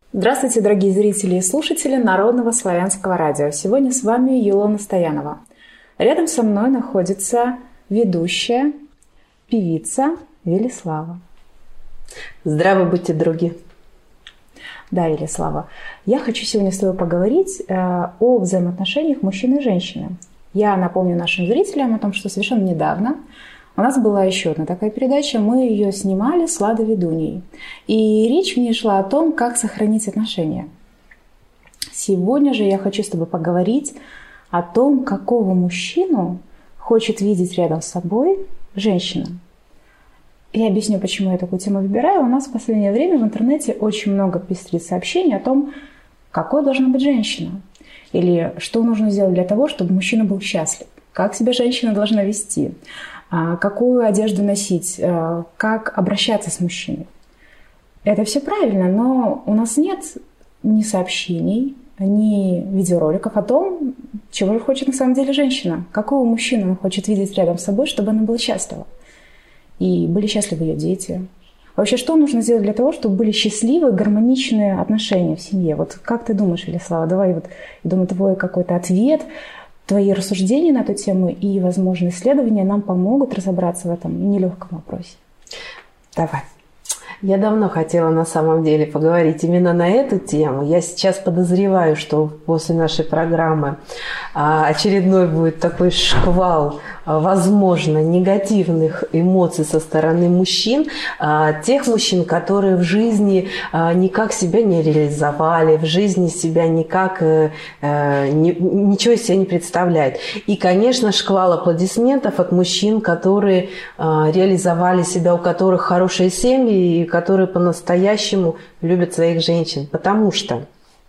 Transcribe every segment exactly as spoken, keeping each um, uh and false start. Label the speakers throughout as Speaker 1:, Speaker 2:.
Speaker 1: Здравствуйте, дорогие зрители и слушатели Народного славянского радио. Сегодня с вами Илона Стоянова. Рядом со мной находится ведущая, певица Велислава.
Speaker 2: Здравы будьте, други.
Speaker 1: Да, Велислава, я хочу сегодня с тобой поговорить э, о взаимоотношениях мужчины и женщины. Я напомню нашим зрителям о том, что совершенно недавно у нас была еще одна такая передача, мы ее снимали с Ладой Ведуньей. И речь в ней шла о том, как сохранить отношения. Сегодня же я хочу с тобой поговорить о том, какого мужчину хочет видеть рядом с собой женщина. Я объясню, почему я такую тему выбираю. У нас в последнее время в интернете очень много пестрит сообщений о том, какой должна быть женщина. Или что нужно сделать для того, чтобы мужчина был счастлив. Как себя женщина должна вести. Какую одежду носить. Как обращаться с мужчиной. Это все правильно, но у нас нет ни сообщений, ни видеороликов о том, чего же хочет на самом деле женщина. Какого мужчину она хочет видеть рядом с собой, чтобы она была счастлива. И были счастливы ее дети. Вообще, что нужно сделать для того, чтобы были счастливые, гармоничные отношения в семье? Вот как ты думаешь, Велислава? Давай, вот, я думаю, твой какой-то ответ, твои рассуждения на эту тему и, возможно, исследования нам помогут разобраться в этом нелегком вопросе.
Speaker 2: Давай. Я давно хотела на самом деле поговорить именно на эту тему. Я сейчас подозреваю, что после нашей программы очередной будет такой шквал, возможно, негативных эмоций со стороны мужчин, тех мужчин, которые в жизни никак себя не реализовали, в жизни себя никак ничего из себя не представляют. И, конечно, шквал аплодисментов от мужчин, которые реализовали себя, у которых хорошие семьи и которые по-настоящему любят своих женщин. Потому что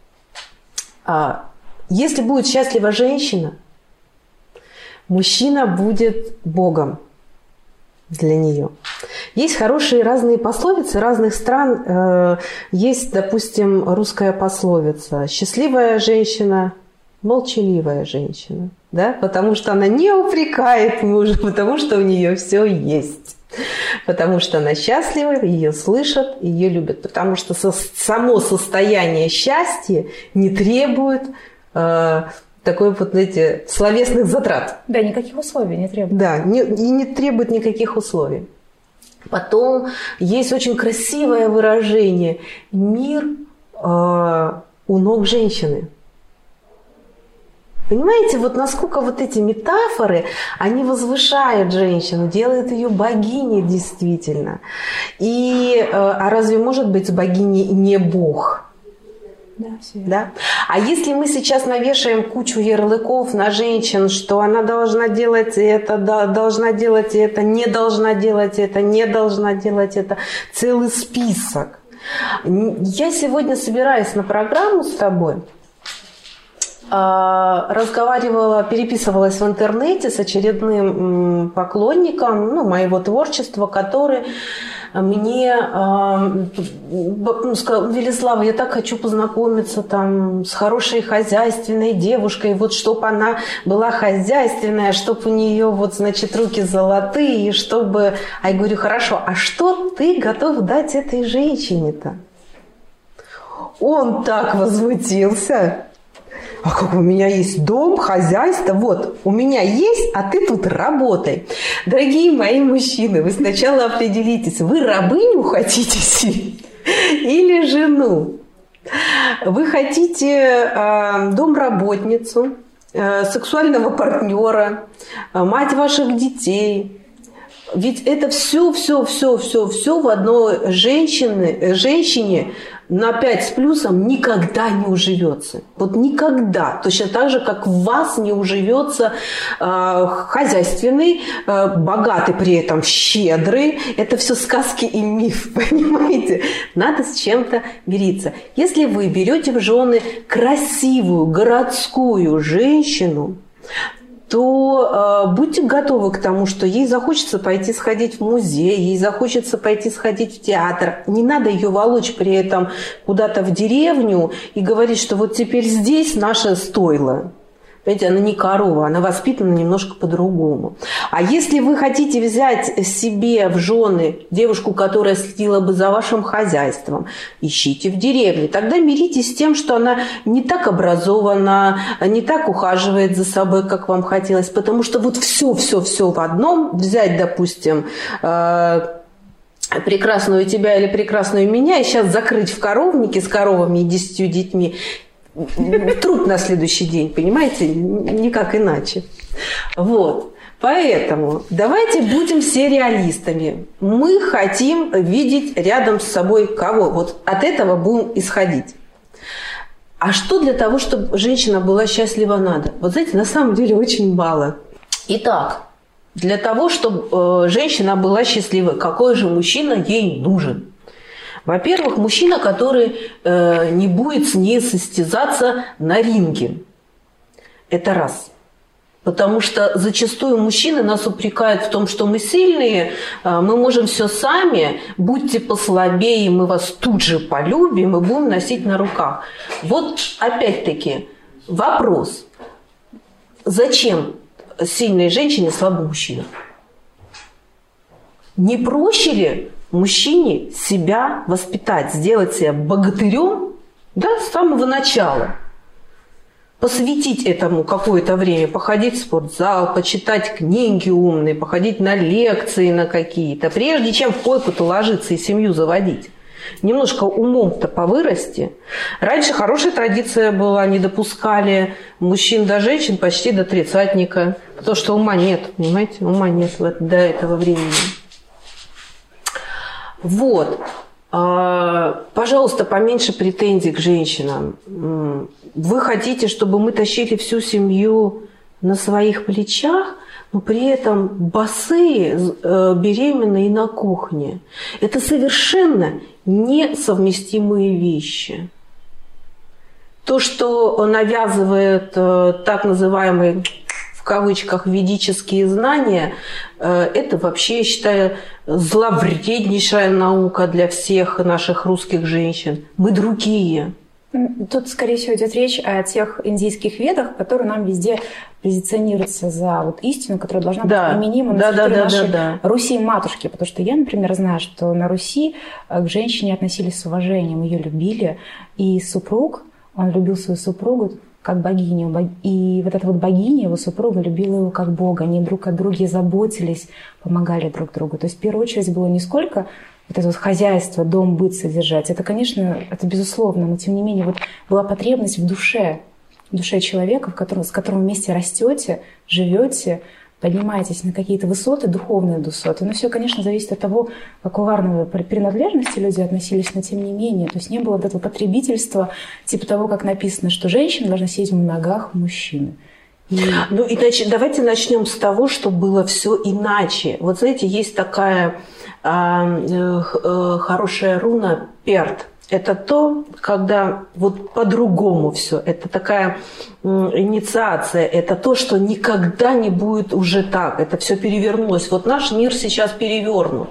Speaker 2: если будет счастлива женщина, мужчина будет Богом для нее. Есть хорошие разные пословицы разных стран. Есть, допустим, русская пословица: счастливая женщина, молчаливая женщина. Да? Потому что она не упрекает мужа, потому что у нее все есть. Потому что она счастлива, ее слышат, ее любят. Потому что само состояние счастья не требует э, такой вот эти словесных затрат.
Speaker 1: Да, никаких условий не требует.
Speaker 2: Да, не, и не требует никаких условий. Потом есть очень красивое выражение: мир э, у ног женщины. Понимаете, вот насколько вот эти метафоры, они возвышают женщину, делают ее богиней действительно. И, а разве может быть богиней не Бог?
Speaker 1: Да, все.
Speaker 2: Да? А если мы сейчас навешаем кучу ярлыков на женщин, что она должна делать это, должна делать это, не должна делать это, не должна делать это, целый список. Я сегодня собираюсь на программу с тобой, разговаривала, переписывалась в интернете с очередным поклонником, ну, моего творчества, который мне ну, сказал: Велислава, я так хочу познакомиться там с хорошей хозяйственной девушкой, вот чтобы она была хозяйственная, чтобы у нее вот, значит, руки золотые, и чтобы... А я говорю: хорошо, а что ты готов дать этой женщине-то? Он так возмутился. А как у меня есть дом, хозяйство, вот, у меня есть, а ты тут работай. Дорогие мои мужчины, вы сначала определитесь, вы рабыню хотите себе или жену? Вы хотите э, домработницу, э, сексуального партнера, э, мать ваших детей. Ведь это все, все, все, все, все в одной женщине, женщине на пять с плюсом никогда не уживется. Вот никогда. Точно так же, как в вас не уживется э, хозяйственный, э, богатый при этом, щедрый. Это все сказки и миф, понимаете? Надо с чем-то мириться. Если вы берете в жены красивую городскую женщину, то э, будьте готовы к тому, что ей захочется пойти сходить в музей, ей захочется пойти сходить в театр. Не надо ее волочь при этом куда-то в деревню и говорить, что вот теперь здесь наше стойло. Понимаете, она не корова, она воспитана немножко по-другому. А если вы хотите взять себе в жены девушку, которая следила бы за вашим хозяйством, ищите в деревне. Тогда миритесь с тем, что она не так образована, не так ухаживает за собой, как вам хотелось. Потому что вот все-все-все в одном, взять, допустим, прекрасную тебя или прекрасную меня, и сейчас закрыть в коровнике с коровами и десятью детьми, труд на следующий день, понимаете? Никак иначе. Вот. Поэтому давайте будем все реалистами. Мы хотим видеть рядом с собой кого? Вот от этого будем исходить. А что для того, чтобы женщина была счастлива, надо? Вот знаете, на самом деле очень мало. Итак, для того, чтобы женщина была счастливой, какой же мужчина ей нужен? Во-первых, мужчина, который э, не будет с ней состязаться на ринге. Это раз. Потому что зачастую мужчины нас упрекают в том, что мы сильные, э, мы можем все сами, будьте послабее, мы вас тут же полюбим и будем носить на руках. Вот опять-таки вопрос. Зачем сильной женщине слабый мужчина? Не проще ли мужчине себя воспитать, сделать себя богатырем, да, с самого начала? Посвятить этому какое-то время, походить в спортзал, почитать книги умные, походить на лекции на какие-то, прежде чем в койку-то ложиться и семью заводить. Немножко умом-то повырасти. Раньше хорошая традиция была, не допускали мужчин до женщин почти до тридцатника, потому что ума нет, понимаете, ума нет до этого времени. Вот. Пожалуйста, поменьше претензий к женщинам. Вы хотите, чтобы мы тащили всю семью на своих плечах, но при этом босые, беременные на кухне. Это совершенно несовместимые вещи. То, что навязывает так называемый, в кавычках, ведические знания, это вообще, я считаю, зловреднейшая наука для всех наших русских женщин. Мы другие.
Speaker 1: Тут, скорее всего, идет речь о тех индийских ведах, которые нам везде позиционируются за вот истину, которая должна
Speaker 2: да.
Speaker 1: быть применима на
Speaker 2: да,
Speaker 1: территории
Speaker 2: да,
Speaker 1: нашей
Speaker 2: да, да.
Speaker 1: Руси-матушки. Потому что я, например, знаю, что на Руси к женщине относились с уважением, ее любили. И супруг, он любил свою супругу как богиню. И вот эта вот богиня, его супруга, любила его как бога. Они друг о друге заботились, помогали друг другу. То есть в первую очередь было не сколько вот это вот хозяйство, дом, быт содержать. Это, конечно, это безусловно, но тем не менее вот была потребность в душе, в душе человека, в котором, с которым вместе растете, живете, поднимаетесь на какие-то высоты, духовные высоты. Но все, конечно, зависит от того, какой варновой принадлежности люди относились, но тем не менее. То есть не было вот этого потребительства, типа того, как написано, что женщина должна сидеть в ногах мужчины.
Speaker 2: И... Ну, иначе давайте начнем с того, что было все иначе. Вот знаете, есть такая э, э, хорошая руна перт. Это то, когда вот по-другому все. Это такая э, инициация. Это то, что никогда не будет уже так. Это все перевернулось. Вот наш мир сейчас перевернут.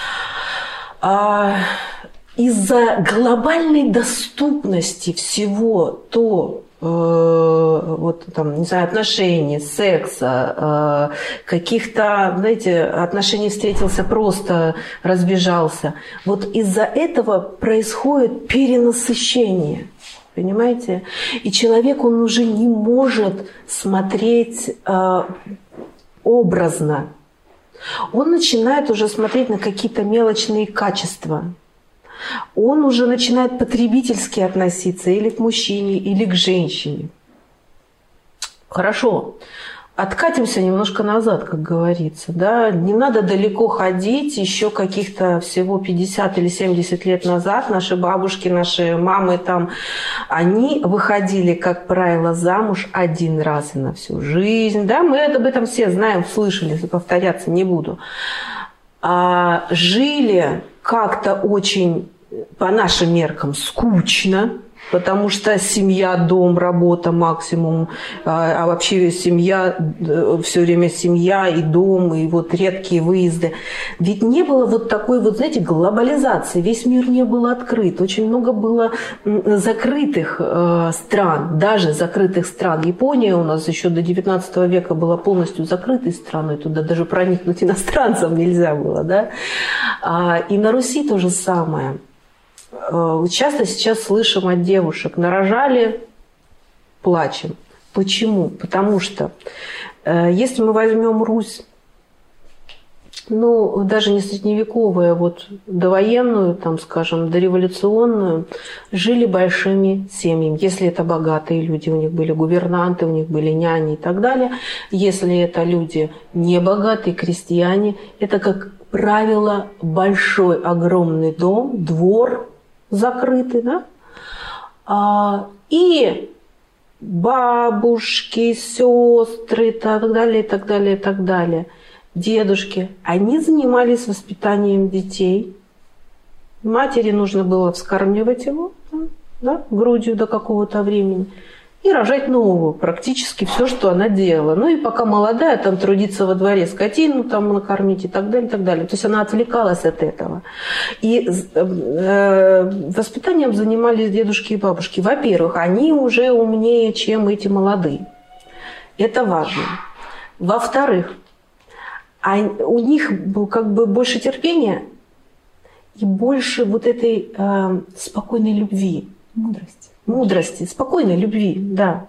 Speaker 2: А, из-за глобальной доступности всего то, вот там, не знаю, отношений, секса, каких-то, знаете, отношений встретился, просто разбежался. Вот из-за этого происходит перенасыщение, понимаете? И человек, он уже не может смотреть образно. Он начинает уже смотреть на какие-то мелочные качества. Он уже начинает потребительски относиться или к мужчине, или к женщине. Хорошо. Откатимся немножко назад, как говорится. Да? Не надо далеко ходить. Еще каких-то всего пятьдесят или семьдесят лет назад наши бабушки, наши мамы, там, они выходили, как правило, замуж один раз и на всю жизнь. Да? Мы об этом все знаем, слышали, повторяться не буду. жили как-то очень, по нашим меркам, скучно, Потому что семья, дом, работа максимум, а вообще семья, все время семья и дом, и вот редкие выезды. Ведь не было вот такой вот, знаете, глобализации, весь мир не был открыт, очень много было закрытых стран, даже закрытых стран. Япония у нас еще до девятнадцатого века была полностью закрытой страной, туда даже проникнуть иностранцам нельзя было, да. И на Руси то же самое. Часто сейчас слышим от девушек: нарожали, плачем. Почему? Потому что если мы возьмем Русь, ну, даже не средневековую, а вот довоенную, там, скажем, дореволюционную, жили большими семьями. Если это богатые люди, у них были гувернанты, у них были няни и так далее. Если это люди небогатые, крестьяне, это, как правило, большой, огромный дом, двор закрытый, да? А, и бабушки, сестры, и так далее, и так далее, и так далее. Дедушки, они занимались воспитанием детей. Матери нужно было вскармливать его, да, грудью до какого-то времени и рожать новую, практически все, что она делала. Ну и пока молодая, там трудиться во дворе, скотину там накормить и так далее, и так далее. То есть она отвлекалась от этого. И э, воспитанием занимались дедушки и бабушки. Во-первых, они уже умнее, чем эти молодые. Это важно. Во-вторых, а у них как бы больше терпения и больше вот этой э, спокойной любви.
Speaker 1: Мудрости.
Speaker 2: Мудрости, спокойной любви, да.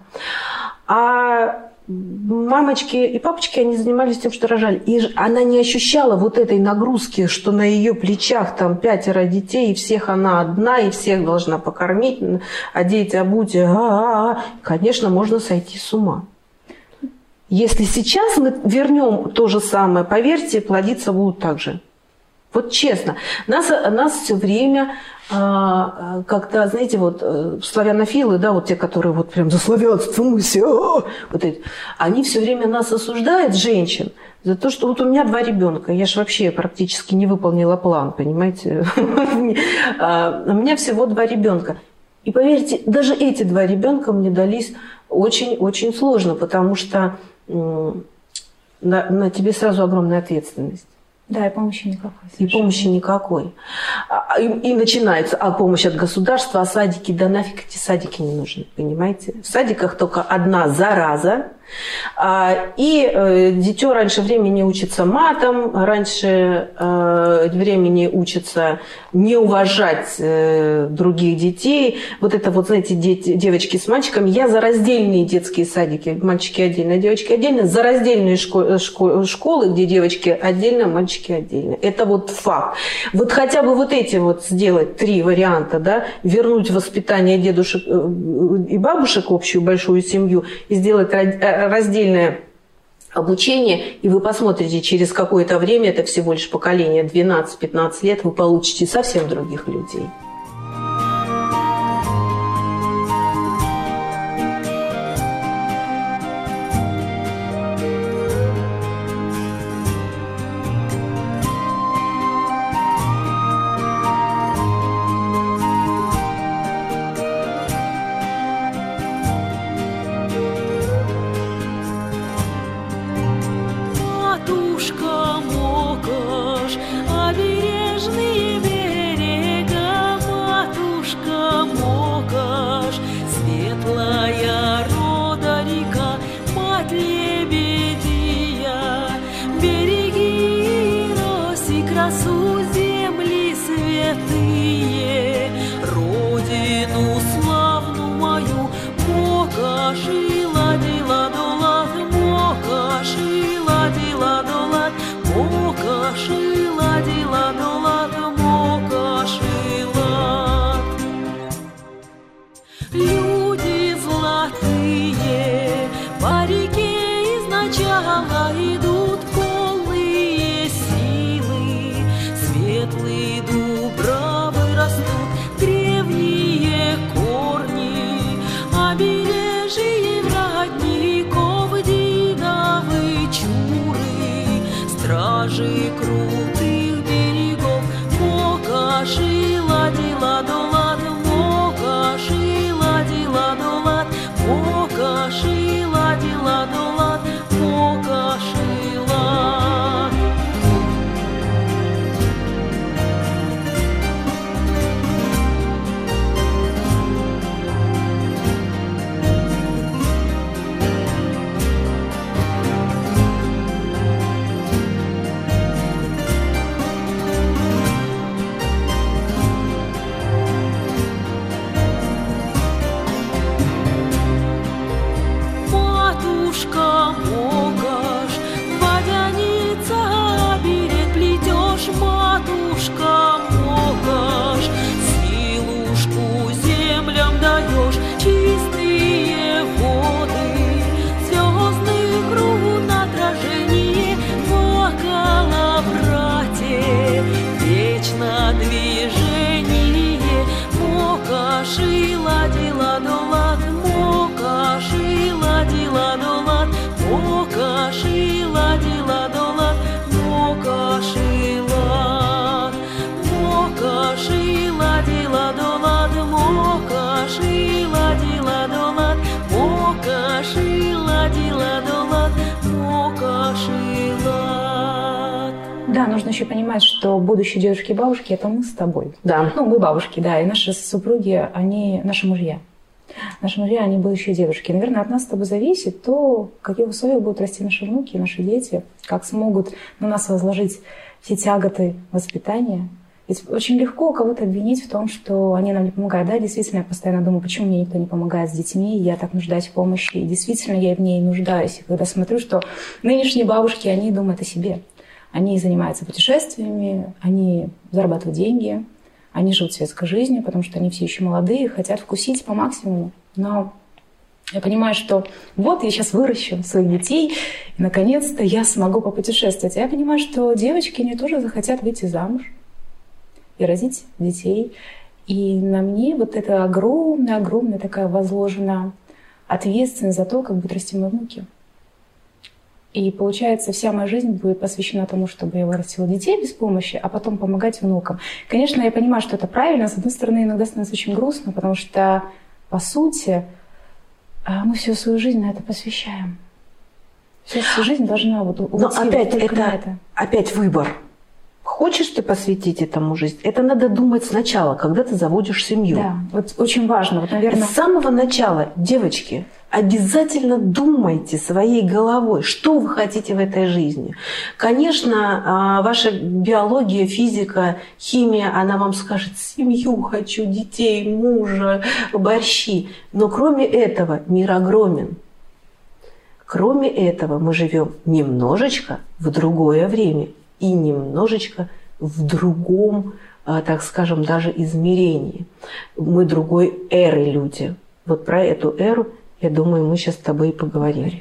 Speaker 2: А мамочки и папочки, они занимались тем, что рожали. И она не ощущала вот этой нагрузки, что на ее плечах там пятеро детей, и всех она одна, и всех должна покормить, одеть, обуть. А-а-а. Конечно, можно сойти с ума. Если сейчас мы вернем то же самое, поверьте, плодиться будут так же. Вот честно, нас, нас все время а, как-то, знаете, вот славянофилы, да, вот те, которые вот прям за славянство, мы все, вот эти, они все время нас осуждают, женщин, за то, что вот у меня два ребенка, я же вообще практически не выполнила план, понимаете, у меня всего два ребенка. И поверьте, даже эти два ребенка мне дались очень-очень сложно, потому что на, на тебе сразу огромная ответственность.
Speaker 1: Да, и помощи никакой.
Speaker 2: И помощи никакой. И, и начинается, а помощь от государства, а садики, да нафиг эти садики не нужны, понимаете? В садиках только одна зараза, и э, дитё раньше времени учится матом, раньше э, времени учится не уважать э, других детей. Вот это вот, знаете, дети, девочки с мальчиками. Я за раздельные детские садики, мальчики отдельно, девочки отдельно, за раздельные школы, школы, школы, где девочки отдельно, мальчики отдельно. Это вот факт. Вот хотя бы вот эти вот сделать три варианта, да, вернуть воспитание дедушек и бабушек, общую большую семью, и сделать раздельное обучение, и вы посмотрите, через какое-то время, это всего лишь поколение двенадцать-пятнадцать лет, вы получите совсем других людей.
Speaker 3: Крутых берегов, Мока, Шила, Дила, Дола, Мока, Шила.
Speaker 1: Да, нужно еще понимать, что будущие дедушки и бабушки – это мы с тобой.
Speaker 2: Да.
Speaker 1: Ну, мы бабушки, да, и наши супруги, они наши мужья. Наши мужья, они будущие дедушки. Наверное, от нас с тобой зависит то, в каких условиях будут расти наши внуки, наши дети, как смогут на нас возложить все тяготы воспитания. Ведь очень легко кого-то обвинить в том, что они нам не помогают. Да, действительно, я постоянно думаю, почему мне никто не помогает с детьми, я так нуждаюсь в помощи. И действительно, я в ней нуждаюсь. И когда смотрю, что нынешние бабушки, они думают о себе. Они занимаются путешествиями, они зарабатывают деньги, они живут светской жизнью, потому что они все еще молодые, хотят вкусить по максимуму. Но я понимаю, что вот я сейчас выращу своих детей, и наконец-то я смогу попутешествовать. Я понимаю, что девочки, они тоже захотят выйти замуж и родить детей. И на мне вот эта огромная-огромная такая возложена ответственность за то, как будут расти мои внуки. И получается, вся моя жизнь будет посвящена тому, чтобы я вырастила детей без помощи, а потом помогать внукам. Конечно, я понимаю, что это правильно. С одной стороны, иногда становится очень грустно, потому что, по сути, мы всю свою жизнь на это посвящаем. Всю свою жизнь должна вот уйти.
Speaker 2: Но опять
Speaker 1: только
Speaker 2: это,
Speaker 1: на это.
Speaker 2: Опять выбор. Хочешь ты посвятить этому жизнь? Это надо думать сначала, когда ты заводишь семью.
Speaker 1: Да, вот очень важно. Вот, наверное...
Speaker 2: С самого начала, девочки, обязательно думайте своей головой, что вы хотите в этой жизни. Конечно, ваша биология, физика, химия, она вам скажет: семью хочу, детей, мужа, борщи. Но кроме этого мир огромен. Кроме этого мы живем немножечко в другое время и немножечко в другом, так скажем, даже измерении. Мы другой эры люди. Вот про эту эру, я думаю, мы сейчас с тобой и поговорим.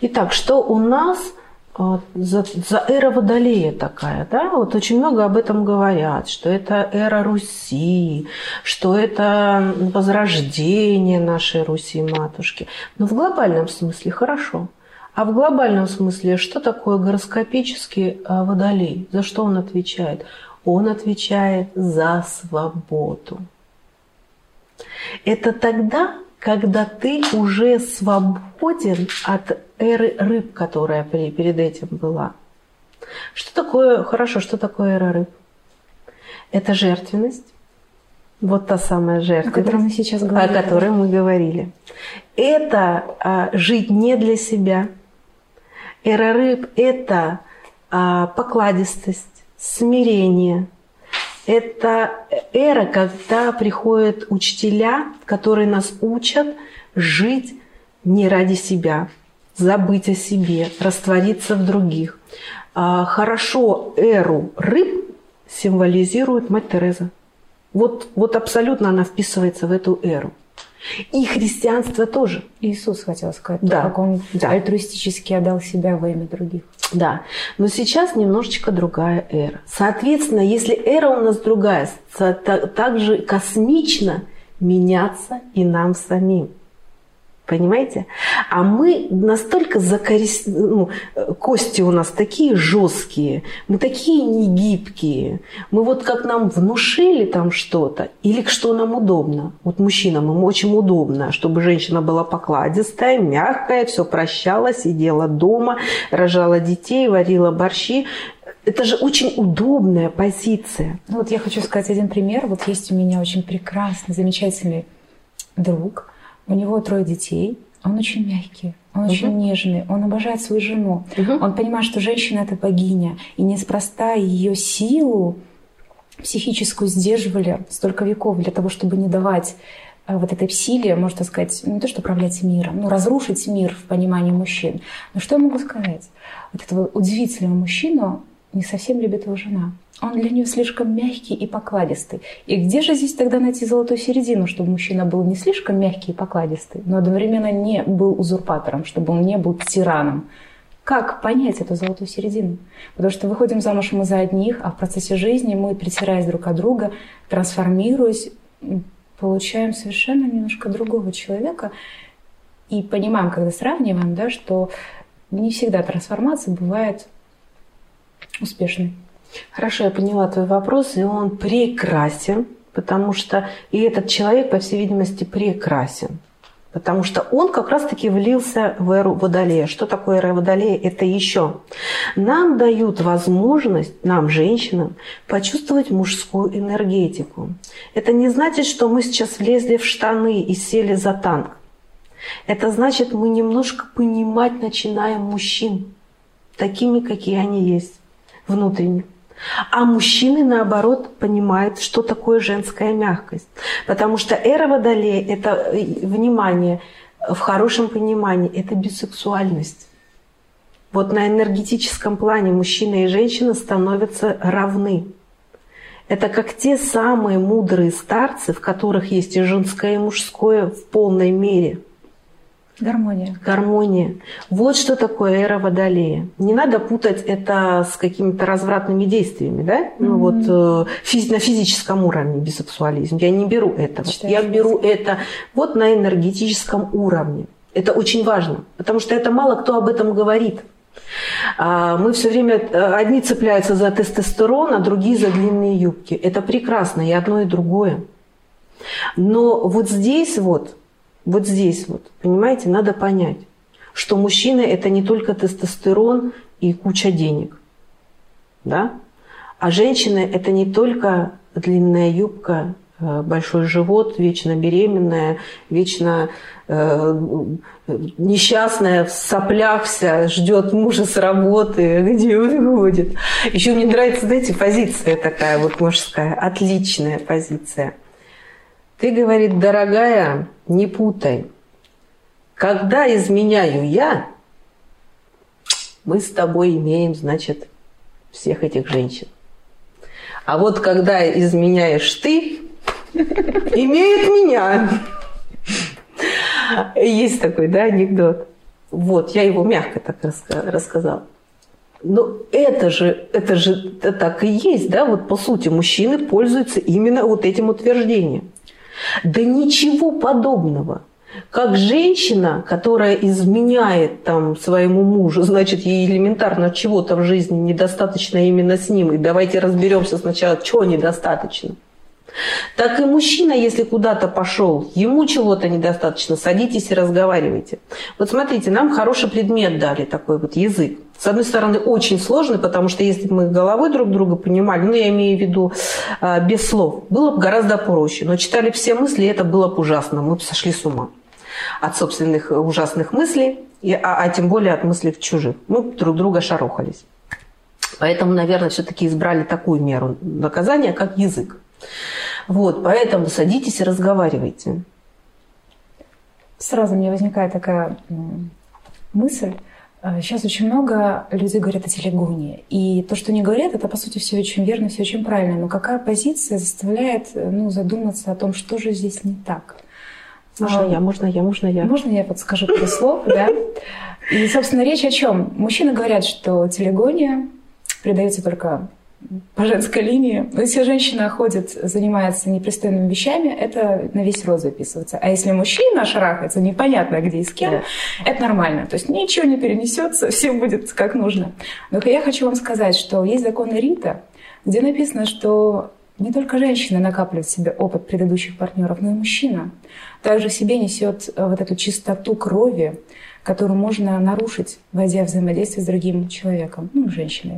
Speaker 2: Итак, что у нас за, за эра Водолея такая, да? Вот очень много об этом говорят, что это эра Руси, что это возрождение нашей Руси-матушки. Но в глобальном смысле хорошо. А в глобальном смысле что такое гороскопический Водолей? За что он отвечает? Он отвечает за свободу. Это тогда, когда ты уже свободен от эры рыб, которая перед этим была. Что такое, хорошо, что такое эра рыб? Это жертвенность. Вот та самая жертвенность, о которой мы сейчас говорили. О которой мы говорили. Это а, жить не для себя. Эра рыб – это а, покладистость, смирение. Это эра, когда приходят учителя, которые нас учат жить не ради себя, забыть о себе, раствориться в других. Хорошо эру рыб символизирует Мать Тереза. Вот, вот абсолютно она вписывается в эту эру. И христианство тоже.
Speaker 1: Иисус, хотел сказать,
Speaker 2: да,
Speaker 1: как он
Speaker 2: да.
Speaker 1: альтруистически отдал себя во имя других.
Speaker 2: Да, но сейчас немножечко другая эра. Соответственно, если эра у нас другая, так же космично меняться и нам самим. Понимаете? А мы настолько закорис... ну, кости у нас такие жесткие, мы такие негибкие. Мы вот как нам внушили там что-то, или что нам удобно. Вот мужчинам им очень удобно, чтобы женщина была покладистая, мягкая, все прощала, сидела дома, рожала детей, варила борщи. Это же очень удобная позиция.
Speaker 1: Ну, вот я хочу сказать один пример. Вот есть у меня очень прекрасный, замечательный друг. У него трое детей, он очень мягкий, он угу. очень нежный, он обожает свою жену. Угу. Он понимает, что женщина – это богиня, и неспроста ее силу психическую сдерживали столько веков для того, чтобы не давать вот этой силе, можно сказать, не то, что управлять миром, но разрушить мир в понимании мужчин. Но что я могу сказать? Вот этого удивительного мужчину не совсем любит его жена. Он для нее слишком мягкий и покладистый. И где же здесь тогда найти золотую середину, чтобы мужчина был не слишком мягкий и покладистый, но одновременно не был узурпатором, чтобы он не был тираном? Как понять эту золотую середину? Потому что выходим замуж мы за одних, а в процессе жизни мы, притираясь друг от друга, трансформируясь, получаем совершенно немножко другого человека. И понимаем, когда сравниваем, да, что не всегда трансформация бывает успешной.
Speaker 2: Хорошо, я поняла твой вопрос, и он прекрасен, потому что и этот человек, по всей видимости, прекрасен, потому что он как раз-таки влился в эру Водолея. Что такое эра Водолея? Это еще нам дают возможность, нам, женщинам, почувствовать мужскую энергетику. Это не значит, что мы сейчас влезли в штаны и сели за танк. Это значит, мы немножко понимать начинаем мужчин такими, какие они есть, внутренне. А мужчины, наоборот, понимают, что такое женская мягкость. Потому что эра Водолея – это, внимание, в хорошем понимании, это бисексуальность. Вот на энергетическом плане мужчина и женщина становятся равны. Это как те самые мудрые старцы, в которых есть и женское, и мужское в полной мере.
Speaker 1: Гармония.
Speaker 2: Гармония. Вот что такое эра Водолея. Не надо путать это с какими-то развратными действиями, да? Mm-hmm. Ну вот э, физ- на физическом уровне бисексуализм. Я не беру этого. Считаю, Я беру это вот на энергетическом уровне. Это очень важно, потому что это мало кто об этом говорит. А мы все время, одни цепляются за тестостерон, а другие за длинные юбки. Это прекрасно, и одно, и другое. Но вот здесь вот, Вот здесь вот, понимаете, надо понять, что мужчина – это не только тестостерон и куча денег, да? А женщина – это не только длинная юбка, большой живот, вечно беременная, вечно э, несчастная, в соплях вся, ждет мужа с работы, где он ходит. Еще мне нравится, знаете, позиция такая вот мужская, отличная позиция. Ты, говорит, дорогая, не путай. Когда изменяю я, мы с тобой имеем, значит, всех этих женщин. А вот когда изменяешь ты, имеет меня. Есть такой, да, анекдот. Вот, я его мягко так рассказала. Но это же, это же так и есть, да, вот по сути мужчины пользуются именно вот этим утверждением. Да ничего подобного. Как женщина, которая изменяет там своему мужу, значит, ей элементарно чего-то в жизни недостаточно именно с ним. И давайте разберемся сначала, чего недостаточно. Так и мужчина, если куда-то пошел, ему чего-то недостаточно, садитесь и разговаривайте. Вот смотрите, нам хороший предмет дали, такой вот язык. С одной стороны, очень сложный, потому что если бы мы головой друг друга понимали, ну, я имею в виду а, без слов, было бы гораздо проще. Но читали все мысли, и это было бы ужасно, мы бы сошли с ума от собственных ужасных мыслей, и, а, а тем более от мыслей чужих. Мы друг друга шарохались. Поэтому, наверное, все-таки избрали такую меру наказания, как язык. Вот, поэтому садитесь и разговаривайте.
Speaker 1: Сразу мне возникает такая мысль. Сейчас очень много людей говорят о телегонии. И то, что они говорят, это, по сути, все очень верно, все очень правильно. Но какая позиция заставляет, ну, задуматься о том, что же здесь не так?
Speaker 2: Можно а, я, можно я, можно я.
Speaker 1: Можно я подскажу пару слов, да? И, собственно, речь о чем? Мужчины говорят, что телегония придается только по женской линии. Но если женщина ходит, занимается непристойными вещами, это на весь род записывается. А если мужчина шарахается, непонятно где и с кем, да, это нормально. То есть ничего не перенесется, все будет как нужно. Но я хочу вам сказать, что есть законы Рита, где написано, что не только женщина накапливает в себе опыт предыдущих партнеров, но и мужчина также в себе несет вот эту чистоту крови, которую можно нарушить, войдя в взаимодействие с другим человеком, ну, женщиной.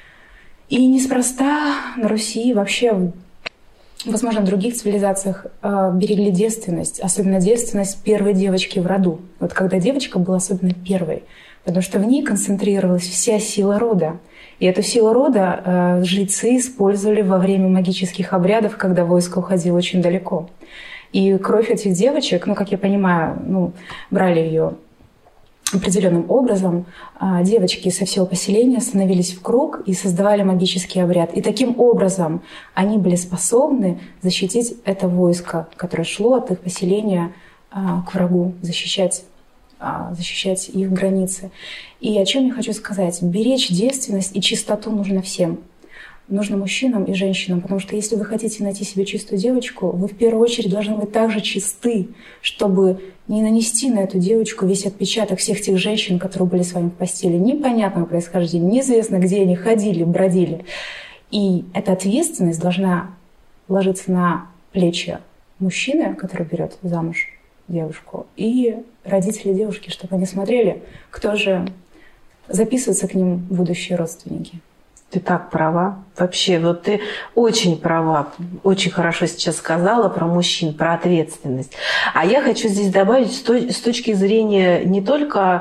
Speaker 1: И неспроста на Руси, вообще, возможно, в других цивилизациях берегли девственность, особенно девственность первой девочки в роду. Вот когда девочка была особенно первой, потому что в ней концентрировалась вся сила рода. И эту силу рода жрецы использовали во время магических обрядов, когда войско уходило очень далеко. И кровь этих девочек, ну, как я понимаю, ну, брали ее определенным образом, девочки со всего поселения становились в круг и создавали магический обряд. И таким образом они были способны защитить это войско, которое шло от их поселения к врагу, защищать, защищать их границы. И о чем я хочу сказать? Беречь девственность и чистоту нужно всем. Нужно мужчинам и женщинам, потому что если вы хотите найти себе чистую девочку, вы в первую очередь должны быть также чисты, чтобы не нанести на эту девочку весь отпечаток всех тех женщин, которые были с вами в постели, непонятного происхождения, неизвестно, где они ходили, бродили. И эта ответственность должна ложиться на плечи мужчины, который берет замуж девушку, и родителей девушки, чтобы они смотрели, кто же записывается к ним будущие родственники.
Speaker 2: Ты так права. Вообще, вот ты очень права. Очень хорошо сейчас сказала про мужчин, про ответственность. А я хочу здесь добавить с точки зрения не только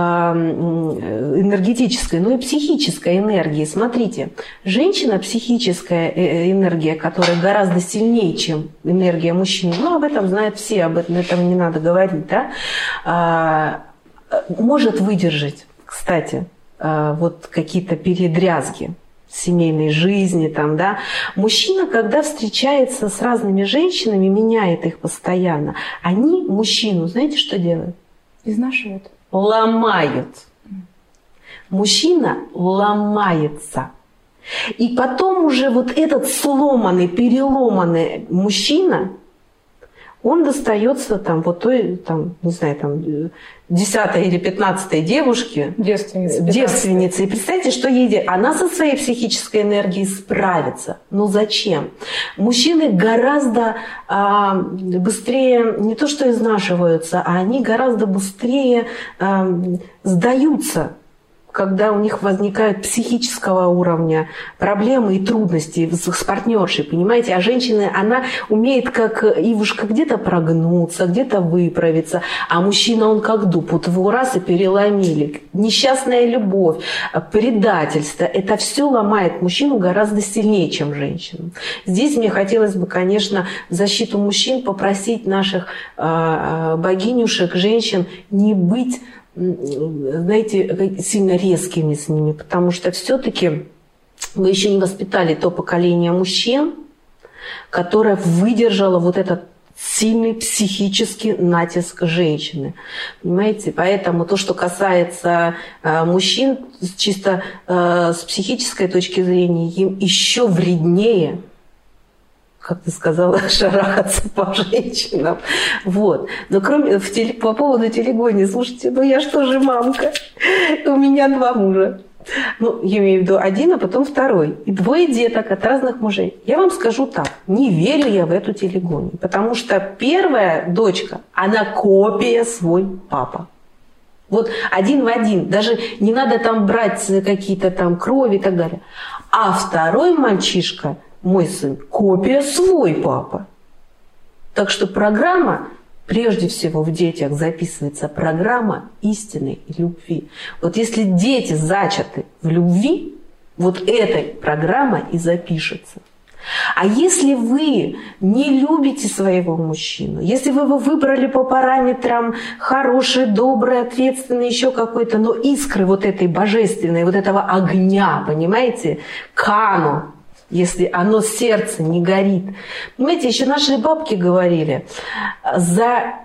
Speaker 2: энергетической, но и психической энергии. Смотрите, женщина, психическая энергия, которая гораздо сильнее, чем энергия мужчины, ну, об этом знают все, об этом, этом не надо говорить, да, может выдержать, кстати, вот какие-то передрязги семейной жизни, там, да. Мужчина, когда встречается с разными женщинами, меняет их постоянно, они мужчину, знаете, что делают?
Speaker 1: Изнашивают.
Speaker 2: Ломают. Мужчина ломается. И потом уже вот этот сломанный, переломанный мужчина, он достается там вот той, там, не знаю, там, десятой или пятнадцатой девушке,
Speaker 1: девственнице.
Speaker 2: девственнице. И представьте, что ей делать? Она со своей психической энергией справится. Но зачем? Мужчины гораздо а, быстрее, не то что изнашиваются, а они гораздо быстрее а, сдаются, когда у них возникают психического уровня проблемы и трудности с, с партнершей, понимаете? А женщина, она умеет как ивушка где-то прогнуться, где-то выправиться, а мужчина, он как дуб, вот его раз и переломили. Несчастная любовь, предательство, это все ломает мужчину гораздо сильнее, чем женщину. Здесь мне хотелось бы, конечно, в защиту мужчин попросить наших э, богинюшек, женщин, не быть, знаете, сильно резкими с ними, потому что все-таки вы еще не воспитали то поколение мужчин, которое выдержало вот этот сильный психический натиск женщины. Понимаете? Поэтому то, что касается э, мужчин, чисто э, с психической точки зрения, им еще вреднее, как ты сказала, шарахаться по женщинам. Вот. Но кроме, в теле, по поводу телегонии, слушайте, ну я что же мамка? У меня два мужа. Ну, я имею в виду один, а потом второй. И двое деток от разных мужей. Я вам скажу так, не верю я в эту телегонию. Потому что первая дочка, она копия свой папа. Вот один в один. Даже не надо там брать какие-то там крови и так далее. А второй мальчишка, мой сын, копия свой папа. Так что программа, прежде всего в детях записывается программа истины и любви. Вот если дети зачаты в любви, вот эта программа и запишется. А если вы не любите своего мужчину, если вы его выбрали по параметрам хороший, добрый, ответственный, еще какой-то, но искры вот этой божественной, вот этого огня, понимаете, кану, если оно сердце не горит. Понимаете, еще наши бабки говорили, за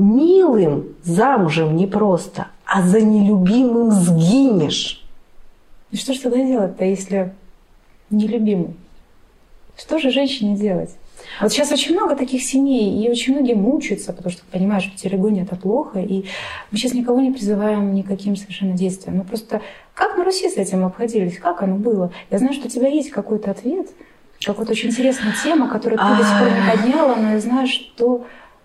Speaker 2: милым замужем не просто, а за нелюбимым сгинешь.
Speaker 1: И что же тогда делать-то, если нелюбимый? Что же женщине делать? Вот сейчас очень много таких семей, и очень многие мучаются, потому что понимают, что телегония – это плохо, и мы сейчас никого не призываем никаким совершенно действиям. Ну просто как на Руси с этим обходились? Как оно было? Я знаю, что у тебя есть какой-то ответ, какая-то очень интересная тема, которую ты до сих пор не подняла, но я знаю, что…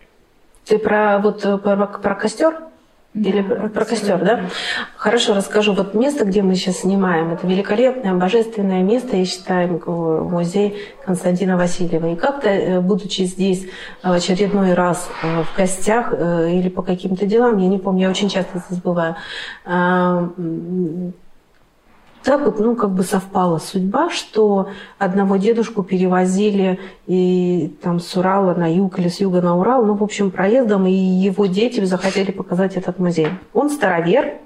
Speaker 2: Ты про, вот, про, про костер? Или да, про, про костер, да? Хорошо, расскажу. Вот место, где мы сейчас снимаем, это великолепное, божественное место, я считаю, музей Константина Васильева. И как-то, будучи здесь в очередной раз в гостях или по каким-то делам, я не помню, я очень часто здесь бываю, так вот, ну, как бы совпала судьба, что одного дедушку перевозили и там с Урала на юг или с юга на Урал, ну, в общем, проездом, и его дети захотели показать этот музей. Он старовер,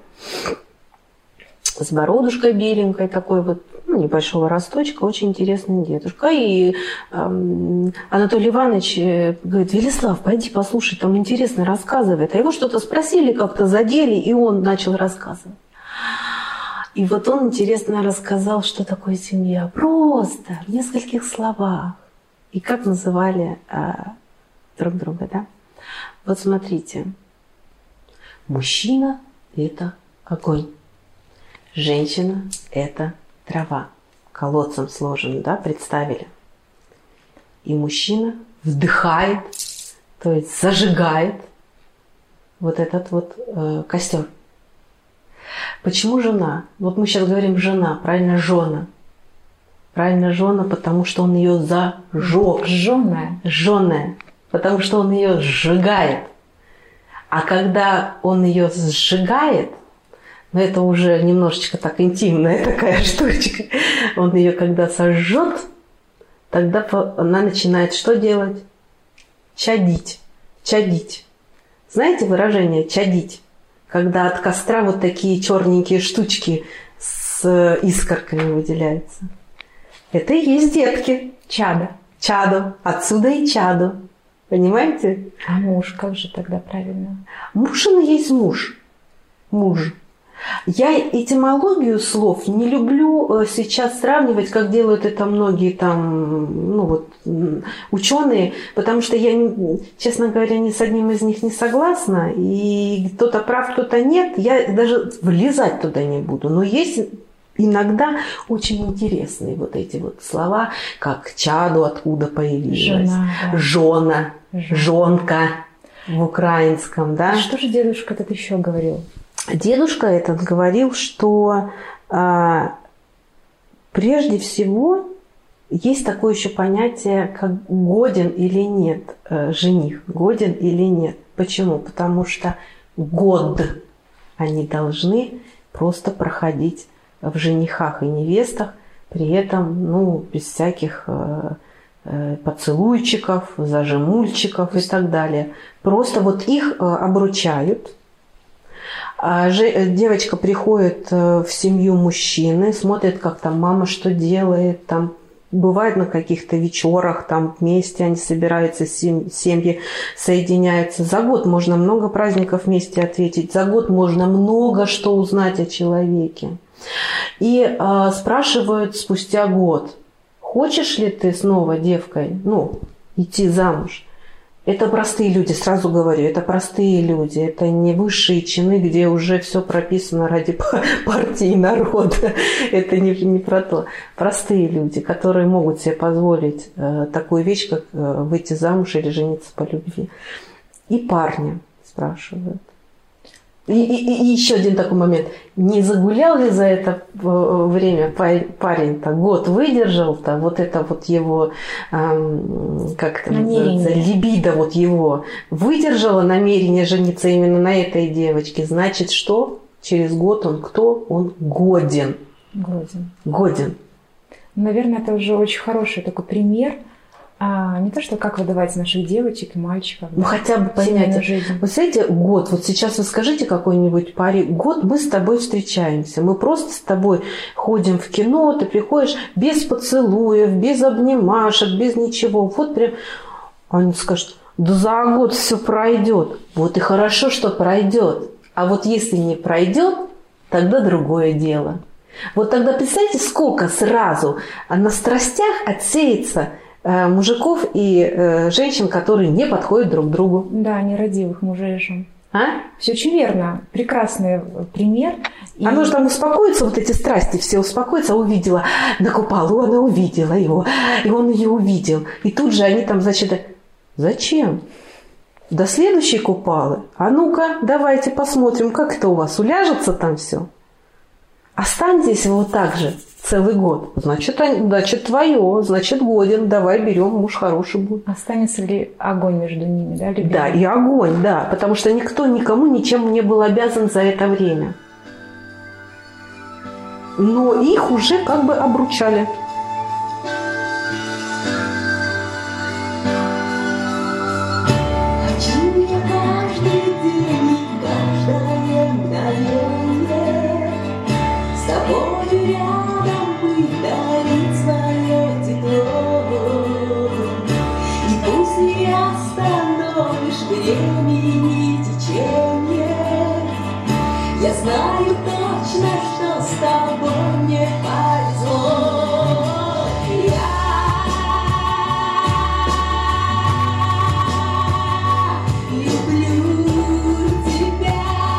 Speaker 2: с бородушкой беленькой, такой вот, ну, небольшого росточка, очень интересный дедушка. И эм, Анатолий Иванович говорит: Велислав, пойди послушай, там интересно рассказывает. А его что-то спросили, как-то задели, и он начал рассказывать. И вот он интересно рассказал, что такое семья. Просто в нескольких словах. И как называли а, друг друга, да? Вот смотрите. Мужчина – это огонь. Женщина – это трава. Колодцем сложено, да, представили? И мужчина вдыхает, то есть зажигает вот этот вот э, костер. Почему жена? Вот мы сейчас говорим жена, правильно, жена. Правильно, жена, потому что он ее зажег.
Speaker 1: Жжёная.
Speaker 2: Жжёная, потому что он ее сжигает. А когда он ее сжигает, ну это уже немножечко так интимная такая штучка, он ее когда сожжет, тогда она начинает что делать? Чадить. Чадить. Знаете выражение «чадить»? Когда от костра вот такие черненькие штучки с искорками выделяются. Это и есть детки.
Speaker 1: Чадо.
Speaker 2: Чадо. Отсюда и чадо. Понимаете?
Speaker 1: А муж, как же тогда правильно?
Speaker 2: Муж и есть муж. Муж. Я этимологию слов не люблю сейчас сравнивать, как делают это многие там, ну вот, ученые, потому что я, честно говоря, ни с одним из них не согласна, и кто-то прав, кто-то нет, я даже влезать туда не буду. Но есть иногда очень интересные вот эти вот слова, как чадо, откуда появилась,
Speaker 1: жена, да.
Speaker 2: жена, жонка в украинском, да.
Speaker 1: А что же дедушка этот еще говорил?
Speaker 2: Дедушка этот говорил, что а, прежде всего есть такое еще понятие, как годен или нет э, жених, годен или нет. Почему? Потому что год они должны просто проходить в женихах и невестах, при этом, ну, без всяких э, э, поцелуйчиков, зажимульчиков и так далее. Просто вот их э, обручают. Девочка приходит в семью мужчины, смотрит, как там мама что делает, там бывает на каких-то вечерах, там вместе они собираются, семьи соединяются. За год можно много праздников вместе ответить, за год можно много что узнать о человеке. И э, спрашивают спустя год, хочешь ли ты снова девкой, ну, идти замуж? Это простые люди, сразу говорю, это простые люди, это не высшие чины, где уже все прописано ради партии и народа. Это не, не про то. Простые люди, которые могут себе позволить э, такую вещь, как э, выйти замуж или жениться по любви. И парни спрашивают. И, и, и еще один такой момент. Не загулял ли за это время парень-то, год выдержал-то, вот это вот его, эм, как это называется, либидо вот его, выдержало намерение жениться именно на этой девочке, значит, что через год он кто? Он годен.
Speaker 1: Годен.
Speaker 2: Годен.
Speaker 1: Наверное, это уже очень хороший такой пример. А, не то, что как выдавать наших девочек и мальчиков.
Speaker 2: Ну, да, хотя бы понять. Вы знаете, год, вот сейчас вы скажите какой-нибудь паре, год мы с тобой встречаемся, мы просто с тобой ходим в кино, ты приходишь без поцелуев, без обнимашек, без ничего. Вот прям, они скажут, да за год все пройдет. Вот и хорошо, что пройдет. А вот если не пройдет, тогда другое дело. Вот тогда представьте, сколько сразу на страстях отсеется мужиков и э, женщин, которые не подходят друг к другу.
Speaker 1: Да, нерадивых мужей и жен.
Speaker 2: А?
Speaker 1: Все очень верно. Прекрасный пример.
Speaker 2: И... Оно же там успокоится, вот эти страсти все успокоятся, а увидела на купалу, она увидела его, и он ее увидел. И тут же они там, значит, зачем? До следующей купалы. А ну-ка, давайте посмотрим, как это у вас, уляжется там все. Останьтесь вот так же целый год. Значит, значит, твое, значит, годен. Давай берем, муж хороший будет.
Speaker 1: Останется ли огонь между ними, да, любимый?
Speaker 2: Да, и огонь, да. Потому что никто никому ничем не был обязан за это время. Но их уже как бы обручали.
Speaker 3: Времени течение, я знаю точно, что с тобой мне повезло. Я люблю тебя.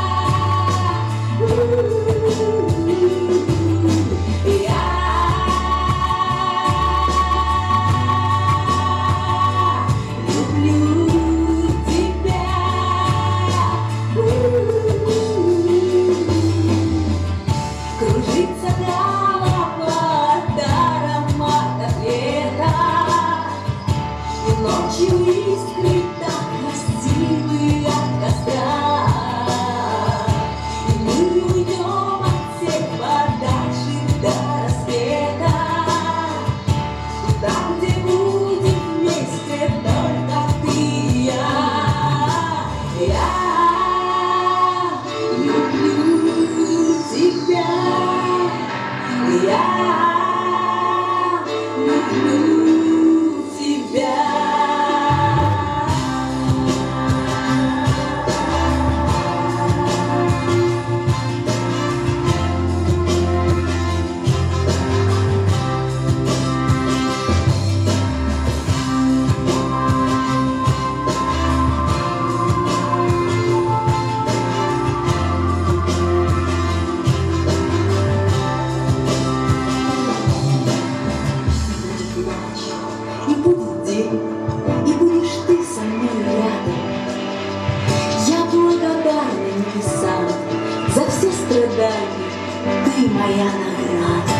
Speaker 3: Ты моя награда.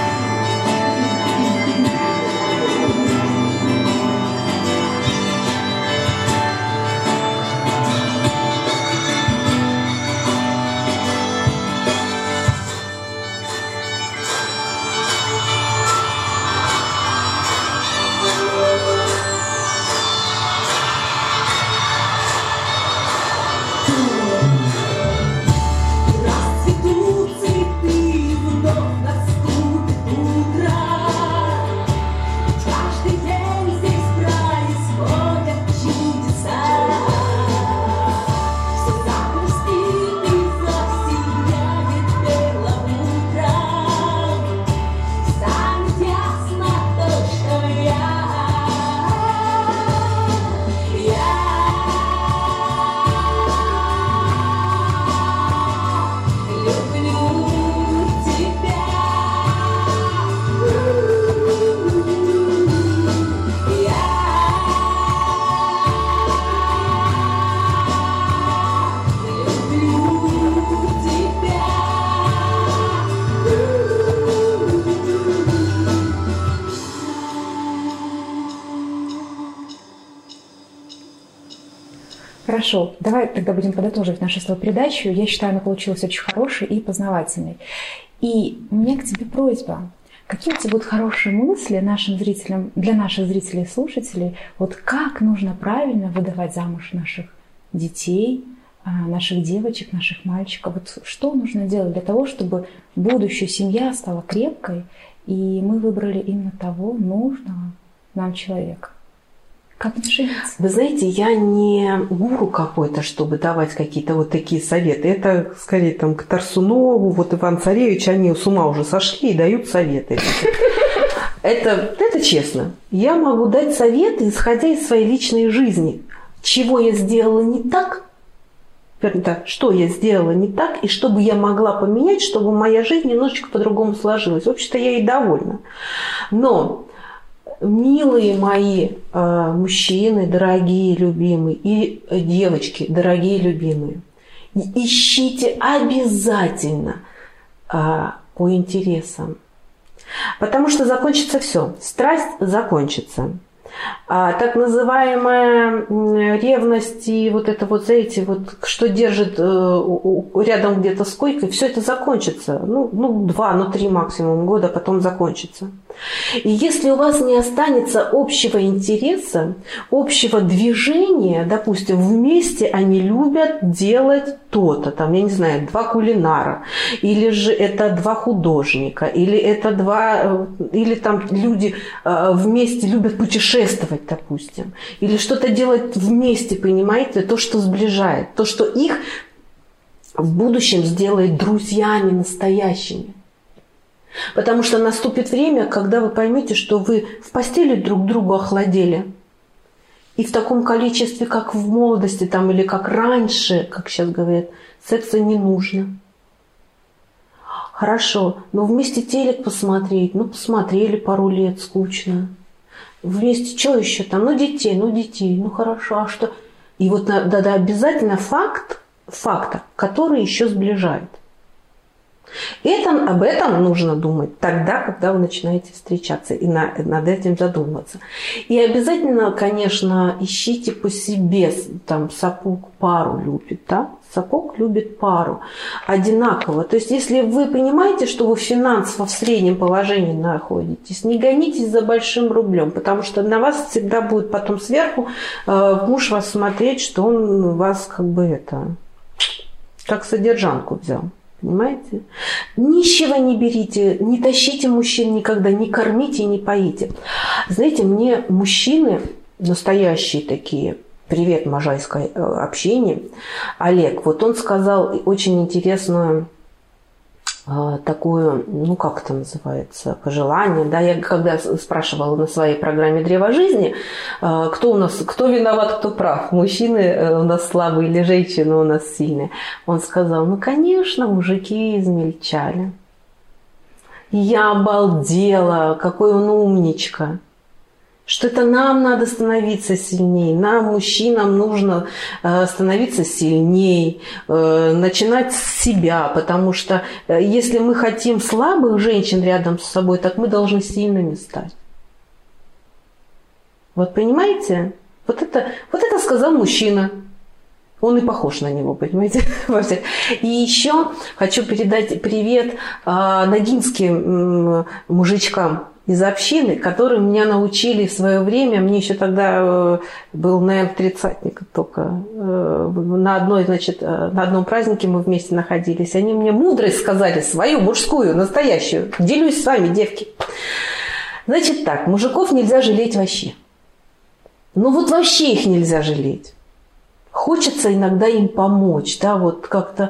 Speaker 3: Расцветут цветы, вновь наступит
Speaker 1: Хорошо, давай тогда будем подытоживать нашу с тобой передачу. Я считаю, она получилась очень хорошей и познавательной. И у меня к тебе просьба. Какие у тебя будут хорошие мысли нашим зрителям, для наших зрителей и слушателей, вот как нужно правильно выдавать замуж наших детей, наших девочек, наших мальчиков? Вот что нужно делать для того, чтобы будущая семья стала крепкой, и мы выбрали именно того нужного нам человека? Как не жениться?
Speaker 2: Вы знаете, я не гуру какой-то, чтобы давать какие-то вот такие советы. Это скорее там к Тарсунову, вот Иван Царевич, они с ума уже сошли и дают советы. Это, это честно. Я могу дать советы, исходя из своей личной жизни. Чего я сделала не так, да, что я сделала не так, и что бы я могла поменять, чтобы моя жизнь немножечко по-другому сложилась. В общем-то, я и довольна. Но... Милые мои э, мужчины, дорогие, любимые, и девочки, дорогие, любимые, ищите обязательно э, по интересам. Потому что закончится все. Страсть закончится. А так называемая ревность и вот это вот, знаете, вот, что держит рядом где-то с койкой, все это закончится. Ну, ну, два, ну, три максимум года, потом закончится. И если у вас не останется общего интереса, общего движения, допустим, вместе они любят делать то-то, там, я не знаю, два кулинара, или же это два художника, или это два, или там люди вместе любят путешествовать, допустим, или что-то делать вместе, понимаете, то, что сближает, то, что их в будущем сделает друзьями настоящими. Потому что наступит время, когда вы поймете, что вы в постели друг другу охладели. И в таком количестве, как в молодости там, или как раньше, как сейчас говорят, секса не нужно. Хорошо, но вместе телек посмотреть, ну посмотрели пару лет, скучно. Вместе что еще там? Ну детей, ну детей, ну хорошо, а что? И вот да-да, обязательно факт, фактор, который еще сближает. Это, об этом нужно думать тогда, когда вы начинаете встречаться, и на, над этим задумываться. И обязательно, конечно, ищите по себе, там, сапог пару любит, да? Сапог любит пару одинаково. То есть, если вы понимаете, что вы финансово в среднем положении находитесь, не гонитесь за большим рублем, потому что на вас всегда будет потом сверху э, муж вас смотреть, что он вас как бы это, как содержанку взял. Понимаете? Ничего не берите, не тащите мужчин никогда, не кормите и не поите. Знаете, мне мужчины, настоящие такие, привет, можайское общение, Олег, вот он сказал очень интересную такую, ну как это называется, пожелание, да, я когда спрашивала на своей программе «Древо жизни», кто у нас, кто виноват, кто прав, мужчины у нас слабые или женщины у нас сильные, он сказал, ну конечно, мужики измельчали. И я обалдела, какой он умничка. Что это нам надо становиться сильнее, нам, мужчинам, нужно становиться сильнее, начинать с себя, потому что если мы хотим слабых женщин рядом с собой, так мы должны сильными стать. Вот понимаете? Вот это, вот это сказал мужчина. Он и похож на него, понимаете? И еще хочу передать привет нагинским мужичкам из общины, которые меня научили в свое время. Мне еще тогда был, наверное, тридцатник только. На, одной, значит, на одном празднике мы вместе находились. Они мне мудрость сказали, свою, мужскую, настоящую. Делюсь с вами, девки. Значит так, мужиков нельзя жалеть вообще. Ну вот вообще их нельзя жалеть. Хочется иногда им помочь, да, вот как-то.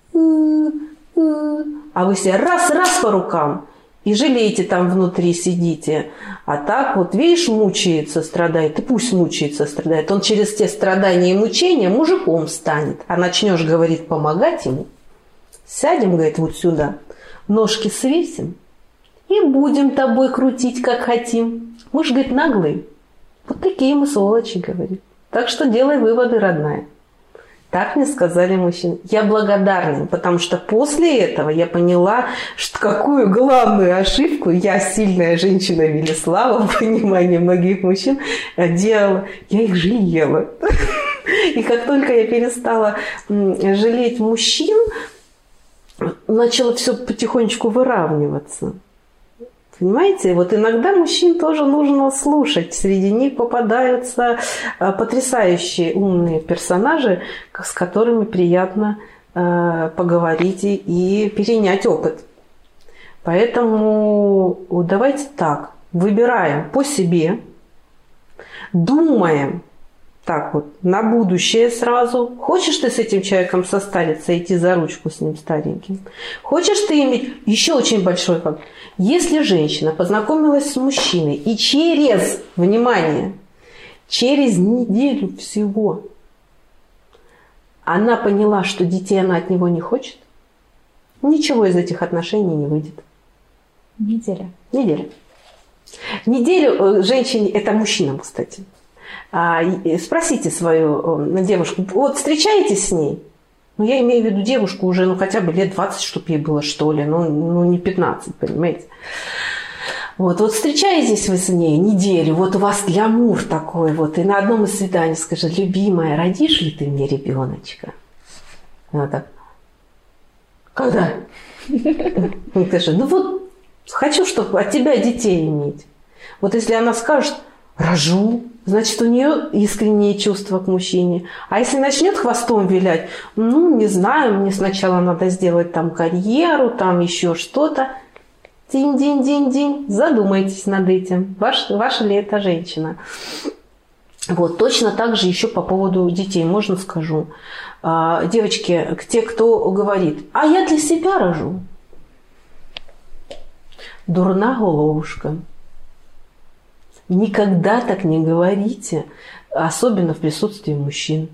Speaker 2: А вы себе раз-раз по рукам. И жалеете, там внутри сидите. А так вот, видишь, мучается, страдает. И пусть мучается, страдает. Он через те страдания и мучения мужиком станет. А начнешь, говорит, помогать ему. Сядем, говорит, вот сюда. Ножки свесим. И будем тобой крутить, как хотим. Мы же, говорит, наглые. Вот такие мы сволочи, говорит. Так что делай выводы, родная. Так мне сказали мужчины. Я благодарна им, потому что после этого я поняла, что какую главную ошибку я, сильная женщина Велислава, в понимании многих мужчин, делала. Я их жалела. И как только я перестала жалеть мужчин, начало все потихонечку выравниваться. Понимаете? Вот иногда мужчин тоже нужно слушать. Среди них попадаются потрясающие умные персонажи, с которыми приятно поговорить и перенять опыт. Поэтому давайте так, выбираем по себе, думаем так вот на будущее сразу. Хочешь ты с этим человеком состариться, идти за ручку с ним стареньким? Хочешь ты иметь еще очень большой факт? Если женщина познакомилась с мужчиной и через, внимание, через неделю всего она поняла, что детей она от него не хочет, ничего из этих отношений не выйдет.
Speaker 1: Неделя.
Speaker 2: Неделя. Неделю женщине, это мужчинам, кстати. Спросите свою девушку, вот встречаетесь с ней? Ну, я имею в виду девушку уже, ну, хотя бы лет двадцать, чтобы ей было, что ли, ну, ну не пятнадцать, понимаете? Вот, вот встречаетесь вы с ней неделю, вот у вас глямур такой вот, и на одном из свиданий скажет: любимая, родишь ли ты мне ребеночка? Вот так. Когда? Он скажет: ну вот, хочу, чтобы от тебя детей иметь. Вот если она скажет: рожу, значит, у нее искренние чувства к мужчине. А если начнет хвостом вилять: ну, не знаю, мне сначала надо сделать там карьеру, там еще что-то. Динь-динь-динь-динь. Задумайтесь над этим. Ваш, ваша ли это женщина? Вот, точно так же еще по поводу детей, можно скажу. Девочки, те, кто говорит: а я для себя рожу. Дурна головушка. Никогда так не говорите, особенно в присутствии мужчин.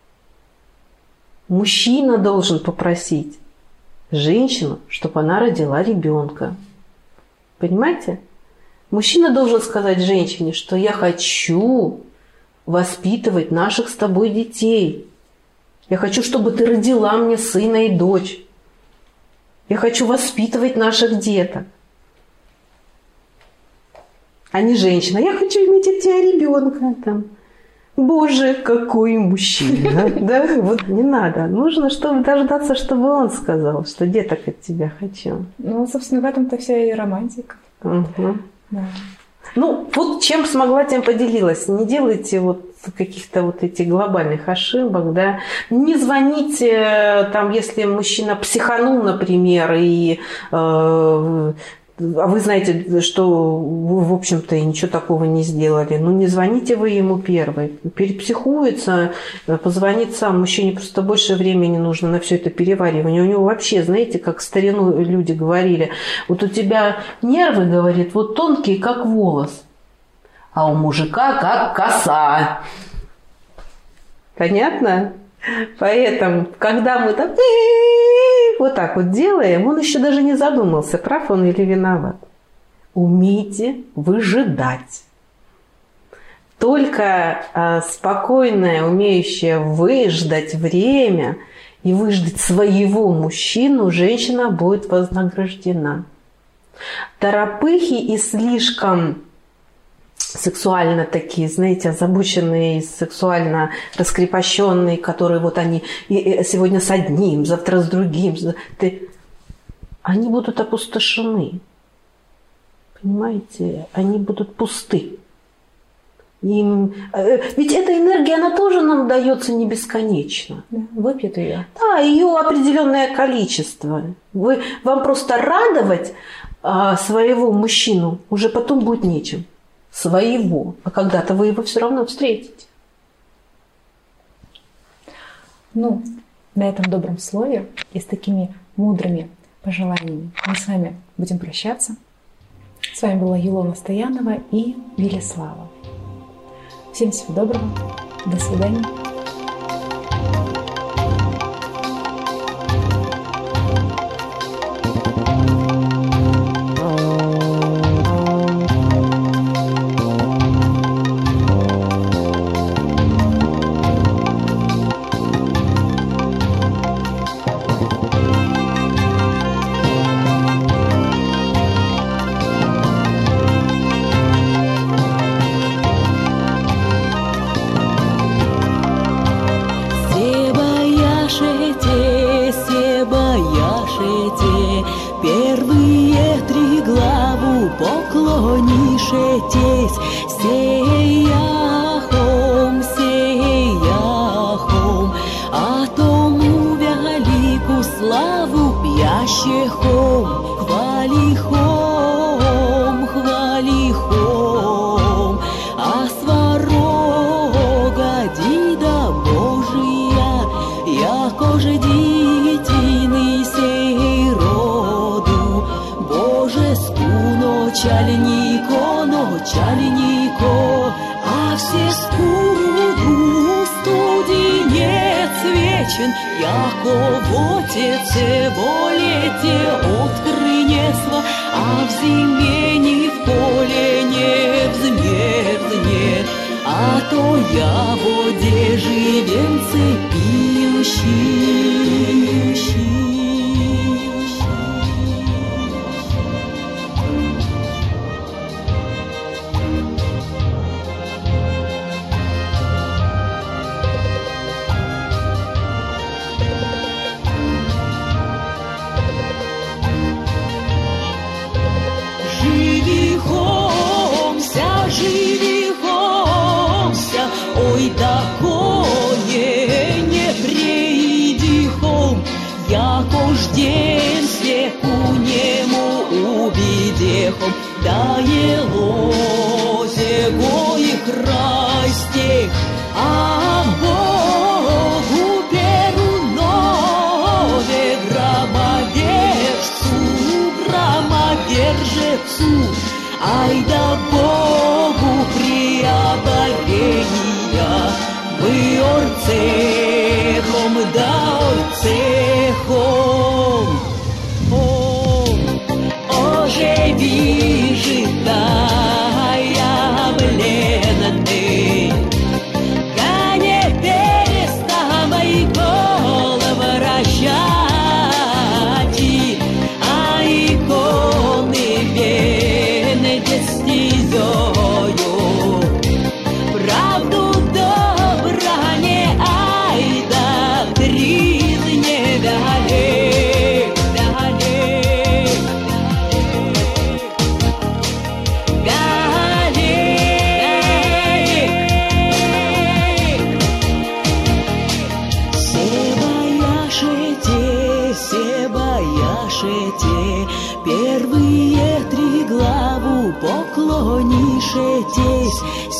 Speaker 2: Мужчина должен попросить женщину, чтобы она родила ребенка. Понимаете? Мужчина должен сказать женщине, что я хочу воспитывать наших с тобой детей. Я хочу, чтобы ты родила мне сына и дочь. Я хочу воспитывать наших деток. А не женщина: я хочу иметь от тебя ребенка. Там. Боже, какой мужчина. Да? Вот не надо. Нужно, чтобы дождаться, чтобы он сказал, что деток от тебя хочу.
Speaker 1: Ну, собственно, в этом-то вся и романтика.
Speaker 2: Угу.
Speaker 1: Да.
Speaker 2: Ну, вот чем смогла, тем поделилась. Не делайте вот каких-то вот этих глобальных ошибок, да. Не звоните, там, если мужчина психанул, например, и... Э, а вы знаете, что вы, в общем-то, и ничего такого не сделали. Ну, не звоните вы ему первой. Перепсихуется, позвонит сам. Мужчине просто больше времени нужно на все это переваривание. У него вообще, знаете, как в старину люди говорили: вот у тебя нервы, говорит, вот тонкие, как волос, а у мужика как коса. Понятно? Поэтому, когда мы там вот так вот делаем, он еще даже не задумался, прав он или виноват. Умейте выжидать. Только э, спокойная, умеющая выждать время и выждать своего мужчину, женщина будет вознаграждена. Торопыхи и слишком сексуально такие, знаете, озабоченные, сексуально раскрепощенные, которые вот они сегодня с одним, завтра с другим, они будут опустошены. Понимаете? Они будут пусты. Им... Ведь эта энергия, она тоже нам дается не бесконечно.
Speaker 1: Да, выпьет ее.
Speaker 2: Да, ее определенное количество. Вы, вам просто радовать а, своего мужчину уже потом будет нечем. Своего. А когда-то вы его все равно встретите.
Speaker 1: Ну, на этом добром слове и с такими мудрыми пожеланиями мы с вами будем прощаться. С вами была Илона Стоянова и Велислава. Всем всего доброго. До свидания.
Speaker 3: главу поклонишетесь, сеяхом, сеяхом, а тому велику славу пьящехом, хвалихом, хвалихом, а сварога дида Божия, яко же дитиный сей роду, Божеску начальнико, начальнико, а все скуду студенец вечен, яко в отеце волете открынесва, а в зиме ни в поле не взмерзнет, а то я в воде живенце пьющий. Ой, такое не придихом, яко ж день свеку нему убедехом, да елозе гой край стех, а Богу перунове громовержцу, громовержецу, ай да Богу приоборения, мы орцехом, да орцехом. О, оже вижи тая мленный, гоне переставай голову вращать, а иконы венеди стезёю, правду добра не айда, триз не далек, далек, далек, далек. Себаяшете, себаяшете, первые три главу поклонишетесь,